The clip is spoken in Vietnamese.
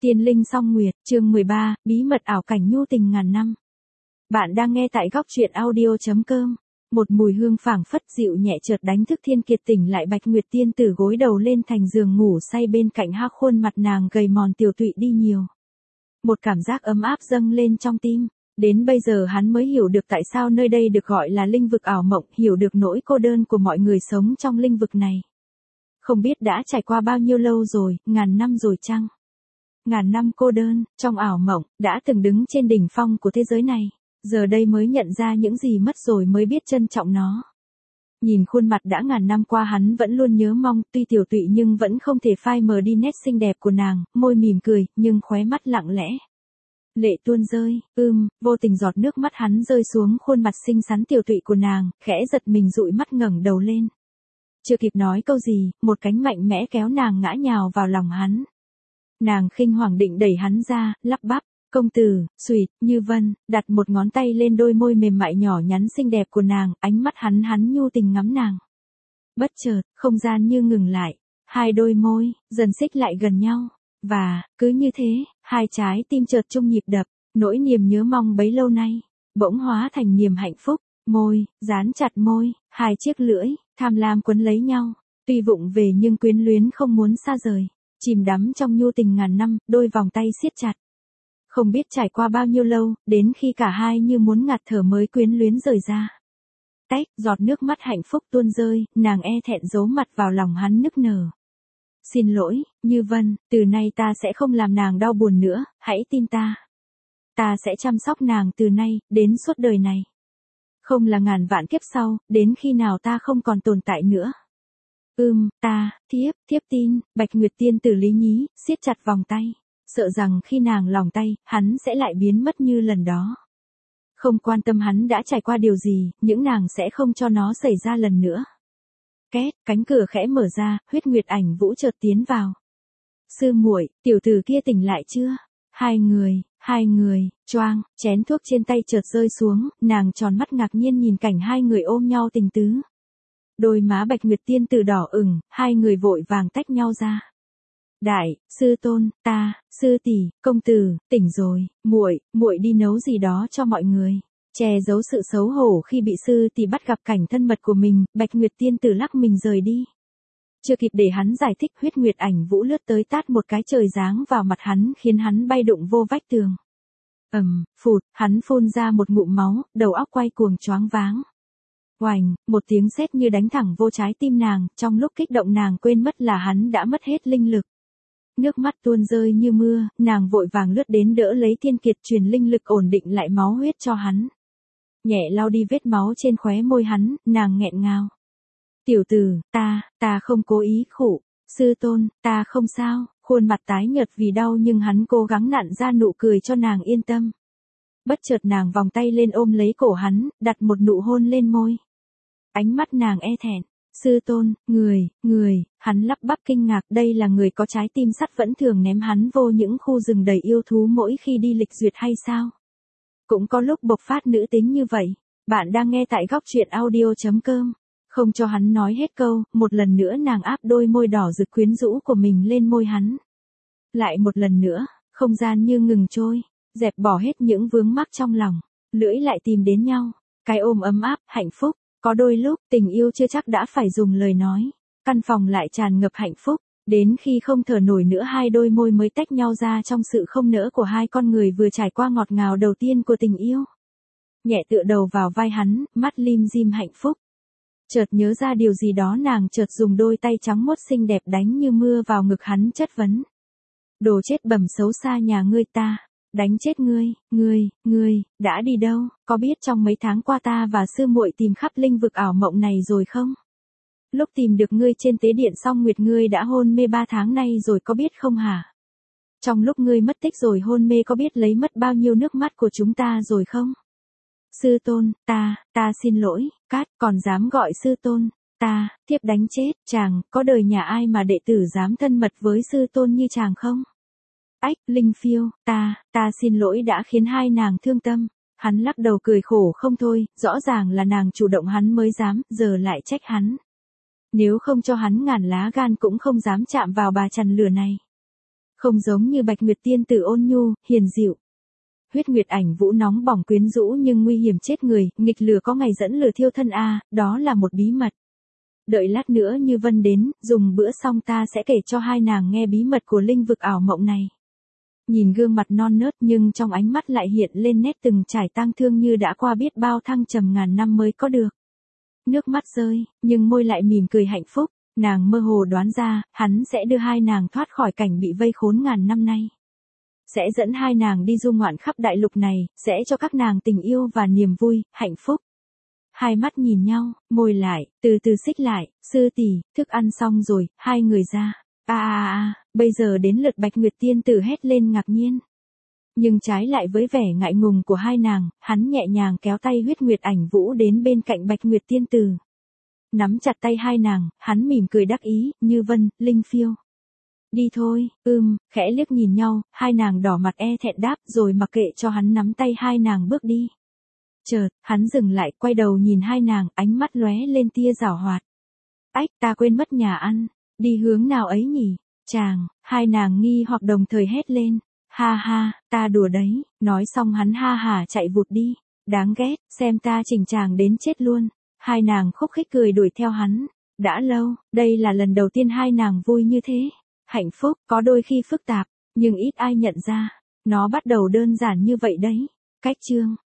Tiên linh song nguyệt, chương 13, bí mật ảo cảnh nhu tình ngàn năm. Bạn đang nghe tại góc truyện audio.com. Một mùi hương phảng phất dịu nhẹ chợt đánh thức Thiên Kiệt tỉnh lại. Bạch Nguyệt tiên tử gối đầu lên thành giường ngủ say, bên cạnh ha khuôn mặt nàng gầy mòn tiều tụy đi nhiều. Một cảm giác ấm áp dâng lên trong tim. Đến bây giờ hắn mới hiểu được tại sao nơi đây được gọi là linh vực ảo mộng, hiểu được nỗi cô đơn của mọi người sống trong linh vực này. Không biết đã trải qua bao nhiêu lâu rồi, ngàn năm rồi chăng? Ngàn năm cô đơn, trong ảo mộng, đã từng đứng trên đỉnh phong của thế giới này, giờ đây mới nhận ra những gì mất rồi mới biết trân trọng nó. Nhìn khuôn mặt đã ngàn năm qua hắn vẫn luôn nhớ mong, tuy tiểu tụy nhưng vẫn không thể phai mờ đi nét xinh đẹp của nàng, môi mỉm cười, nhưng khóe mắt lặng lẽ. Lệ tuôn rơi, vô tình giọt nước mắt hắn rơi xuống khuôn mặt xinh xắn tiểu tụy của nàng, khẽ giật mình dụi mắt ngẩng đầu lên. Chưa kịp nói câu gì, một cánh mạnh mẽ kéo nàng ngã nhào vào lòng hắn. Nàng khinh hoàng định đẩy hắn ra, lắp bắp, công tử, Sweet, Như Vân, đặt một ngón tay lên đôi môi mềm mại nhỏ nhắn xinh đẹp của nàng, ánh mắt hắn nhu tình ngắm nàng. Bất chợt, không gian như ngừng lại, hai đôi môi, dần xích lại gần nhau, và, cứ như thế, hai trái tim chợt chung nhịp đập, nỗi niềm nhớ mong bấy lâu nay, bỗng hóa thành niềm hạnh phúc, môi, dán chặt môi, hai chiếc lưỡi, tham lam quấn lấy nhau, tuy vụng về nhưng quyến luyến không muốn xa rời. Chìm đắm trong nhu tình ngàn năm, đôi vòng tay siết chặt. Không biết trải qua bao nhiêu lâu, đến khi cả hai như muốn ngạt thở mới quyến luyến rời ra. Tách, giọt nước mắt hạnh phúc tuôn rơi, nàng e thẹn giấu mặt vào lòng hắn nức nở. Xin lỗi, Như Vân, từ nay ta sẽ không làm nàng đau buồn nữa, hãy tin ta. Ta sẽ chăm sóc nàng từ nay, đến suốt đời này. Không là ngàn vạn kiếp sau, đến khi nào ta không còn tồn tại nữa. Thiếp tin, Bạch Nguyệt tiên tử lý nhí, siết chặt vòng tay, sợ rằng khi nàng lòng tay, hắn sẽ lại biến mất như lần đó. Không quan tâm hắn đã trải qua điều gì, những nàng sẽ không cho nó xảy ra lần nữa. Két, cánh cửa khẽ mở ra, Huyết Nguyệt Ảnh Vũ chợt tiến vào. Sư muội, tiểu tử kia tỉnh lại chưa? Hai người, choang, chén thuốc trên tay chợt rơi xuống, nàng tròn mắt ngạc nhiên nhìn cảnh hai người ôm nhau tình tứ. Đôi má Bạch Nguyệt tiên tử đỏ ửng, hai người vội vàng tách nhau ra. Đại, sư tôn, sư tỷ, công tử, tỉnh rồi, muội đi nấu gì đó cho mọi người. Che giấu sự xấu hổ khi bị sư tỷ bắt gặp cảnh thân mật của mình, Bạch Nguyệt tiên tử lắc mình rời đi. Chưa kịp để hắn giải thích, Huyết Nguyệt Ảnh Vũ lướt tới tát một cái trời giáng vào mặt hắn khiến hắn bay đụng vô vách tường. Phụt, hắn phun ra một ngụm máu, đầu óc quay cuồng choáng váng. Oành, một tiếng sét như đánh thẳng vô trái tim nàng, trong lúc kích động nàng quên mất là hắn đã mất hết linh lực. Nước mắt tuôn rơi như mưa, nàng vội vàng lướt đến đỡ lấy Thiên Kiệt truyền linh lực ổn định lại máu huyết cho hắn. Nhẹ lau đi vết máu trên khóe môi hắn, nàng nghẹn ngào. Tiểu tử, ta không cố ý khụ, sư tôn, ta không sao, khuôn mặt tái nhợt vì đau nhưng hắn cố gắng nặn ra nụ cười cho nàng yên tâm. Bất chợt nàng vòng tay lên ôm lấy cổ hắn, đặt một nụ hôn lên môi. Ánh mắt nàng e thẹn, sư tôn, người, hắn lắp bắp kinh ngạc, đây là người có trái tim sắt vẫn thường ném hắn vô những khu rừng đầy yêu thú mỗi khi đi lịch duyệt hay sao? Cũng có lúc bộc phát nữ tính như vậy. Bạn đang nghe tại góc truyện audio.com. Không cho hắn nói hết câu, một lần nữa nàng áp đôi môi đỏ rực quyến rũ của mình lên môi hắn. Lại một lần nữa, không gian như ngừng trôi, dẹp bỏ hết những vướng mắc trong lòng, lưỡi lại tìm đến nhau, cái ôm ấm áp, hạnh phúc. Có đôi lúc, tình yêu chưa chắc đã phải dùng lời nói. Căn phòng lại tràn ngập hạnh phúc, đến khi không thở nổi nữa hai đôi môi mới tách nhau ra trong sự không nỡ của hai con người vừa trải qua ngọt ngào đầu tiên của tình yêu. Nhẹ tựa đầu vào vai hắn, mắt lim dim hạnh phúc. Chợt nhớ ra điều gì đó nàng chợt dùng đôi tay trắng muốt xinh đẹp đánh như mưa vào ngực hắn chất vấn. Đồ chết bẩm xấu xa nhà ngươi ta. Đánh chết ngươi, đã đi đâu, có biết trong mấy tháng qua ta và sư muội tìm khắp linh vực ảo mộng này rồi không? Lúc tìm được ngươi trên tế điện Song Nguyệt ngươi đã hôn mê 3 tháng nay rồi có biết không hả? Trong lúc ngươi mất tích rồi hôn mê có biết lấy mất bao nhiêu nước mắt của chúng ta rồi không? Sư tôn, ta xin lỗi, Cát, còn dám gọi sư tôn, thiếp đánh chết, chàng, có đời nhà ai mà đệ tử dám thân mật với sư tôn như chàng không? Ách, Linh Phiêu, ta xin lỗi đã khiến hai nàng thương tâm. Hắn lắc đầu cười khổ không thôi, rõ ràng là nàng chủ động hắn mới dám, giờ lại trách hắn. Nếu không cho hắn ngàn lá gan cũng không dám chạm vào bà chằn lửa này. Không giống như Bạch Nguyệt tiên tử ôn nhu, hiền dịu. Huyết Nguyệt Ảnh Vũ nóng bỏng quyến rũ nhưng nguy hiểm chết người, nghịch lửa có ngày dẫn lửa thiêu thân đó là một bí mật. Đợi lát nữa Như Vân đến, dùng bữa xong ta sẽ kể cho hai nàng nghe bí mật của linh vực ảo mộng này. Nhìn gương mặt non nớt nhưng trong ánh mắt lại hiện lên nét từng trải tang thương như đã qua biết bao thăng trầm ngàn năm mới có được. Nước mắt rơi, nhưng môi lại mỉm cười hạnh phúc, nàng mơ hồ đoán ra, hắn sẽ đưa hai nàng thoát khỏi cảnh bị vây khốn ngàn năm nay. Sẽ dẫn hai nàng đi du ngoạn khắp đại lục này, sẽ cho các nàng tình yêu và niềm vui, hạnh phúc. Hai mắt nhìn nhau, môi lại, từ từ xích lại, sư tỷ, thức ăn xong rồi, hai người ra. Bây giờ đến lượt Bạch Nguyệt tiên tử hét lên ngạc nhiên. Nhưng trái lại với vẻ ngại ngùng của hai nàng, hắn nhẹ nhàng kéo tay Huyết Nguyệt Ảnh Vũ đến bên cạnh Bạch Nguyệt tiên tử. Nắm chặt tay hai nàng, hắn mỉm cười đắc ý, Như Vân, Linh Phiêu. Đi thôi, khẽ liếc nhìn nhau, hai nàng đỏ mặt thẹn đáp rồi mặc kệ cho hắn nắm tay hai nàng bước đi. Chợt, hắn dừng lại, quay đầu nhìn hai nàng, ánh mắt lóe lên tia giảo hoạt. Ách, ta quên mất nhà ăn, đi hướng nào ấy nhỉ? Chàng, hai nàng nghi hoặc đồng thời hét lên. Ha ha, ta đùa đấy, nói xong hắn ha hả chạy vụt đi. Đáng ghét, xem ta chỉnh chàng đến chết luôn. Hai nàng khúc khích cười đuổi theo hắn. Đã lâu, đây là lần đầu tiên hai nàng vui như thế. Hạnh phúc, có đôi khi phức tạp, nhưng ít ai nhận ra. Nó bắt đầu đơn giản như vậy đấy. Cách chương